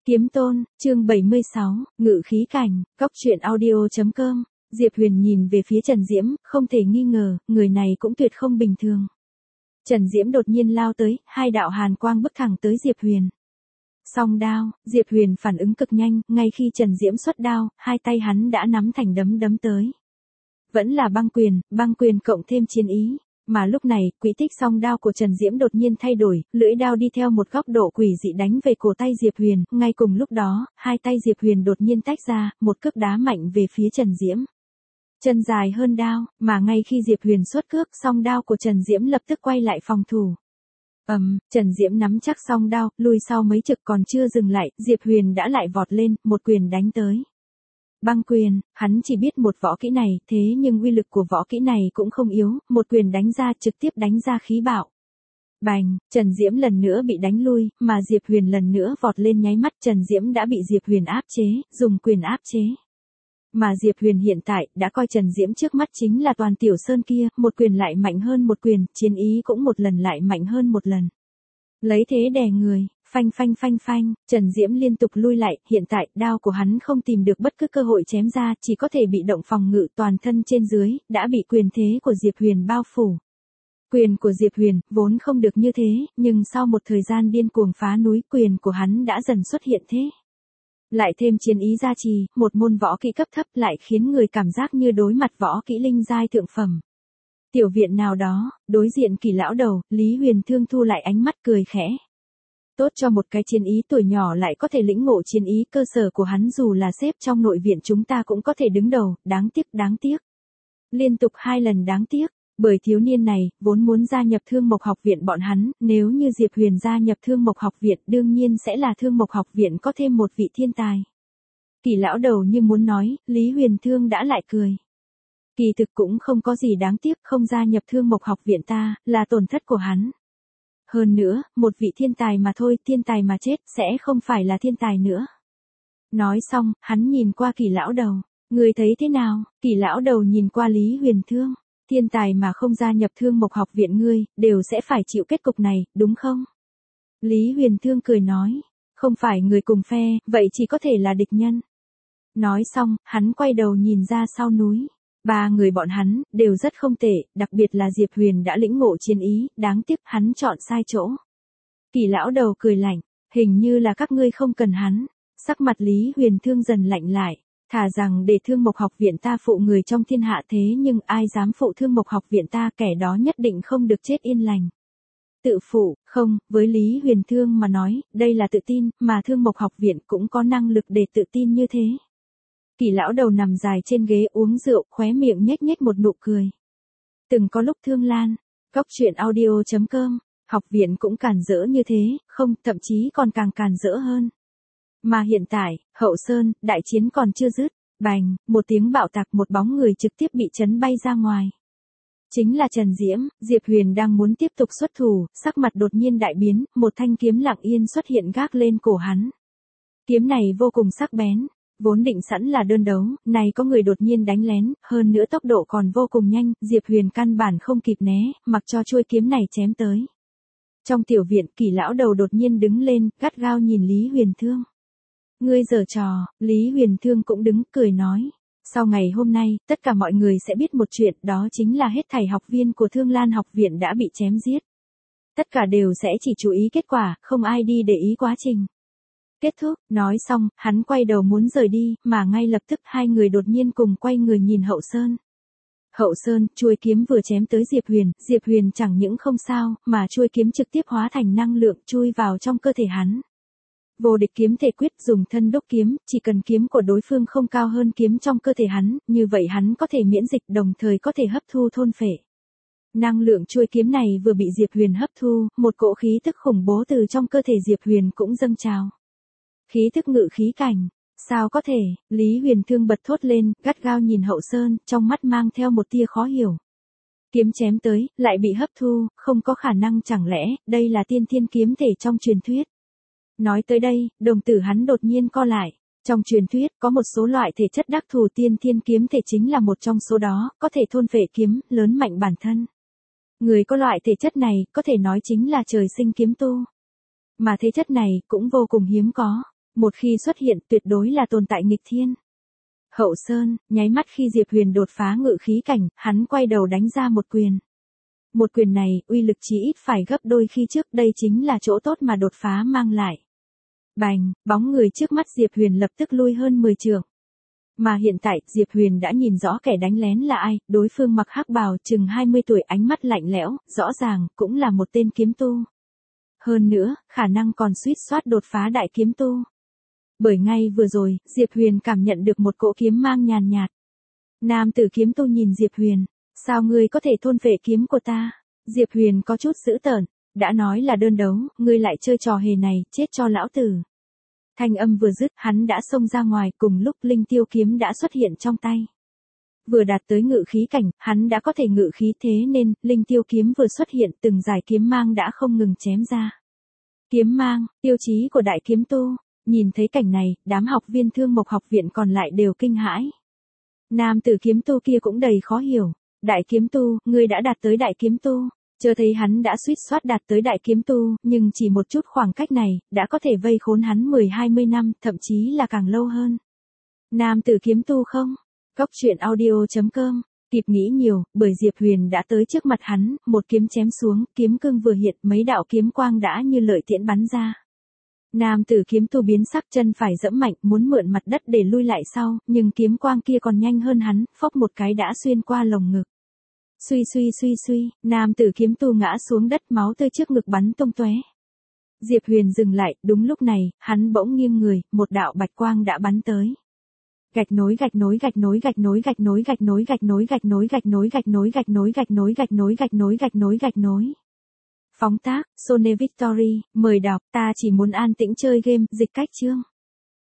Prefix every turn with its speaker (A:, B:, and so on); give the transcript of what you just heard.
A: Kiếm tôn, chương 76, ngự khí cảnh, cóc truyện audio.com. Diệp Huyền nhìn về phía Trần Diễm, không thể nghi ngờ, người này cũng tuyệt không bình thường. Trần Diễm đột nhiên lao tới, hai đạo hàn quang bức thẳng tới Diệp Huyền. Song đao, Diệp Huyền phản ứng cực nhanh, ngay khi Trần Diễm xuất đao, hai tay hắn đã nắm thành đấm tới. Vẫn là băng quyền cộng thêm chiến ý. Mà lúc này, quỹ tích song đao của Trần Diễm đột nhiên thay đổi, lưỡi đao đi theo một góc độ quỷ dị đánh về cổ tay Diệp Huyền, ngay cùng lúc đó, hai tay Diệp Huyền đột nhiên tách ra, một cước đá mạnh về phía Trần Diễm. Chân dài hơn đao, mà ngay khi Diệp Huyền xuất cước, song đao của Trần Diễm lập tức quay lại phòng thủ. Trần Diễm nắm chắc song đao, lùi sau mấy trực còn chưa dừng lại, Diệp Huyền đã lại vọt lên, một quyền đánh tới. Băng quyền, hắn chỉ biết một võ kỹ này, thế nhưng uy lực của võ kỹ này cũng không yếu, một quyền đánh ra trực tiếp đánh ra khí bạo. Bành, Trần Diễm lần nữa bị đánh lui, mà Diệp Huyền lần nữa vọt lên nháy mắt Trần Diễm đã bị Diệp Huyền áp chế, dùng quyền áp chế. Mà Diệp Huyền hiện tại đã coi Trần Diễm trước mắt chính là toàn tiểu sơn kia, một quyền lại mạnh hơn một quyền, chiến ý cũng một lần lại mạnh hơn một lần. Lấy thế đè người. Phanh, Trần Diễm liên tục lui lại, hiện tại, đao của hắn không tìm được bất cứ cơ hội chém ra, chỉ có thể bị động phòng ngự toàn thân trên dưới, đã bị quyền thế của Diệp Huyền bao phủ. Quyền của Diệp Huyền, vốn không được như thế, nhưng sau một thời gian điên cuồng phá núi, quyền của hắn đã dần xuất hiện thế. Lại thêm chiến ý gia trì, một môn võ kỹ cấp thấp lại khiến người cảm giác như đối mặt võ kỹ linh giai thượng phẩm. Tiểu viện nào đó, đối diện Kỳ lão đầu, Lý Huyền Thương thu lại ánh mắt cười khẽ. Tốt cho một cái chiến ý tuổi nhỏ lại có thể lĩnh ngộ chiến ý, cơ sở của hắn dù là xếp trong nội viện chúng ta cũng có thể đứng đầu, đáng tiếc. Liên tục 2 lần đáng tiếc, bởi thiếu niên này, vốn muốn gia nhập Thương Mộc học viện bọn hắn, nếu như Diệp Huyền gia nhập Thương Mộc học viện đương nhiên sẽ là Thương Mộc học viện có thêm một vị thiên tài. Kỳ lão đầu như muốn nói, Lý Huyền Thương đã lại cười. Kỳ thực cũng không có gì đáng tiếc, không gia nhập Thương Mộc học viện ta, là tổn thất của hắn. Hơn nữa, một vị thiên tài mà thôi, thiên tài mà chết, sẽ không phải là thiên tài nữa. Nói xong, hắn nhìn qua Kỳ lão đầu. Người thấy thế nào? Kỳ lão đầu nhìn qua Lý Huyền Thương. Thiên tài mà không gia nhập Thương Mộc học viện ngươi, đều sẽ phải chịu kết cục này, đúng không? Lý Huyền Thương cười nói. Không phải người cùng phe, vậy chỉ có thể là địch nhân. Nói xong, hắn quay đầu nhìn ra sau núi. 3 người bọn hắn, đều rất không tệ, đặc biệt là Diệp Huyền đã lĩnh ngộ chiến ý, đáng tiếc hắn chọn sai chỗ. Kỳ lão đầu cười lạnh, hình như là các ngươi không cần hắn. Sắc mặt Lý Huyền Thương dần lạnh lại, thà rằng để Thương Mộc học viện ta phụ người trong thiên hạ thế nhưng ai dám phụ Thương Mộc học viện ta, kẻ đó nhất định không được chết yên lành. Tự phụ, không, với Lý Huyền Thương mà nói, đây là tự tin, mà Thương Mộc học viện cũng có năng lực để tự tin như thế. Kỳ lão đầu nằm dài trên ghế uống rượu, khóe miệng nhếch một nụ cười. Từng có lúc Thương Lan, cóc truyện audio.com, học viện cũng càn rỡ như thế, không, thậm chí còn càng càn rỡ hơn. Mà hiện tại, Hậu Sơn, đại chiến còn chưa dứt, bành, một tiếng bạo tạc, một bóng người trực tiếp bị chấn bay ra ngoài. Chính là Trần Diễm. Diệp Huyền đang muốn tiếp tục xuất thủ, sắc mặt đột nhiên đại biến, một thanh kiếm lặng yên xuất hiện gác lên cổ hắn. Kiếm này vô cùng sắc bén. Vốn định sẵn là đơn đấu, này có người đột nhiên đánh lén, hơn nữa tốc độ còn vô cùng nhanh, Diệp Huyền căn bản không kịp né, mặc cho chuôi kiếm này chém tới. Trong tiểu viện, Kỳ lão đầu đột nhiên đứng lên, gắt gao nhìn Lý Huyền Thương. Ngươi giở trò, Lý Huyền Thương cũng đứng, cười nói. Sau ngày hôm nay, tất cả mọi người sẽ biết một chuyện, đó chính là hết thảy học viên của Thương Lan học viện đã bị chém giết. Tất cả đều sẽ chỉ chú ý kết quả, không ai đi để ý quá trình. Kết thúc, nói xong, hắn quay đầu muốn rời đi, mà ngay lập tức 2 người đột nhiên cùng quay người nhìn Hậu Sơn. Hậu Sơn, chuôi kiếm vừa chém tới Diệp Huyền chẳng những không sao, mà chuôi kiếm trực tiếp hóa thành năng lượng chui vào trong cơ thể hắn. Vô địch kiếm thể quyết, dùng thân đúc kiếm, chỉ cần kiếm của đối phương không cao hơn kiếm trong cơ thể hắn, như vậy hắn có thể miễn dịch đồng thời có thể hấp thu thôn phệ. Năng lượng chuôi kiếm này vừa bị Diệp Huyền hấp thu, một cỗ khí tức khủng bố từ trong cơ thể Diệp Huyền cũng dâng trào. Khí thức ngự khí cảnh, sao có thể? Lý Huyền Thương bật thốt lên, gắt gao nhìn Hậu Sơn, trong mắt mang theo một tia khó hiểu. Kiếm chém tới, lại bị hấp thu, không có khả năng, chẳng lẽ, đây là tiên thiên kiếm thể trong truyền thuyết. Nói tới đây, đồng tử hắn đột nhiên co lại. Trong truyền thuyết, có một số loại thể chất đặc thù, tiên thiên kiếm thể chính là một trong số đó, có thể thôn phệ kiếm, lớn mạnh bản thân. Người có loại thể chất này, có thể nói chính là trời sinh kiếm tu. Mà thể chất này, cũng vô cùng hiếm có. Một khi xuất hiện tuyệt đối là tồn tại nghịch thiên. Hậu Sơn, nháy mắt khi Diệp Huyền đột phá ngự khí cảnh, hắn quay đầu đánh ra một quyền. Một quyền này, uy lực chỉ ít phải gấp đôi khi trước, đây chính là chỗ tốt mà đột phá mang lại. Bành, bóng người trước mắt Diệp Huyền lập tức lui hơn 10 trượng. Mà hiện tại, Diệp Huyền đã nhìn rõ kẻ đánh lén là ai, đối phương mặc hắc bào chừng 20 tuổi, ánh mắt lạnh lẽo, rõ ràng, cũng là một tên kiếm tu. Hơn nữa, khả năng còn suýt soát đột phá đại kiếm tu. Bởi ngay vừa rồi, Diệp Huyền cảm nhận được một cỗ kiếm mang nhàn nhạt. Nam tử kiếm tu nhìn Diệp Huyền, sao ngươi có thể thôn phệ kiếm của ta? Diệp Huyền có chút dữ tợn, đã nói là đơn đấu, ngươi lại chơi trò hề này, chết cho lão tử. Thanh âm vừa dứt, hắn đã xông ra ngoài, cùng lúc linh tiêu kiếm đã xuất hiện trong tay. Vừa đạt tới ngự khí cảnh, hắn đã có thể ngự khí, thế nên, linh tiêu kiếm vừa xuất hiện, từng dải kiếm mang đã không ngừng chém ra. Kiếm mang, tiêu chí của đại kiếm tu. Nhìn thấy cảnh này, đám học viên Thương Mộc học viện còn lại đều kinh hãi. Nam tử kiếm tu kia cũng đầy khó hiểu. Đại kiếm tu, ngươi đã đạt tới đại kiếm tu. Chờ thấy hắn đã suýt soát đạt tới đại kiếm tu, nhưng chỉ một chút khoảng cách này, đã có thể vây khốn hắn 10-20 năm, thậm chí là càng lâu hơn. Nam tử kiếm tu không? Góc truyện audio.com. Kịp nghĩ nhiều, bởi Diệp Huyền đã tới trước mặt hắn, một kiếm chém xuống, kiếm cương vừa hiện, mấy đạo kiếm quang đã như lợi tiễn bắn ra. Nam tử kiếm tu biến sắc, chân phải giẫm mạnh, muốn mượn mặt đất để lui lại sau, nhưng kiếm quang kia còn nhanh hơn hắn, phốc một cái đã xuyên qua lồng ngực. Suy, nam tử kiếm tu ngã xuống đất, máu tươi trước ngực bắn tung tóe. Diệp Huyền dừng lại, đúng lúc này, hắn bỗng nghiêng người, một đạo bạch quang đã bắn tới. Gạch nối. Phóng tác, Sone Victory, mời đọc, ta chỉ muốn an tĩnh chơi game, dịch cách chương.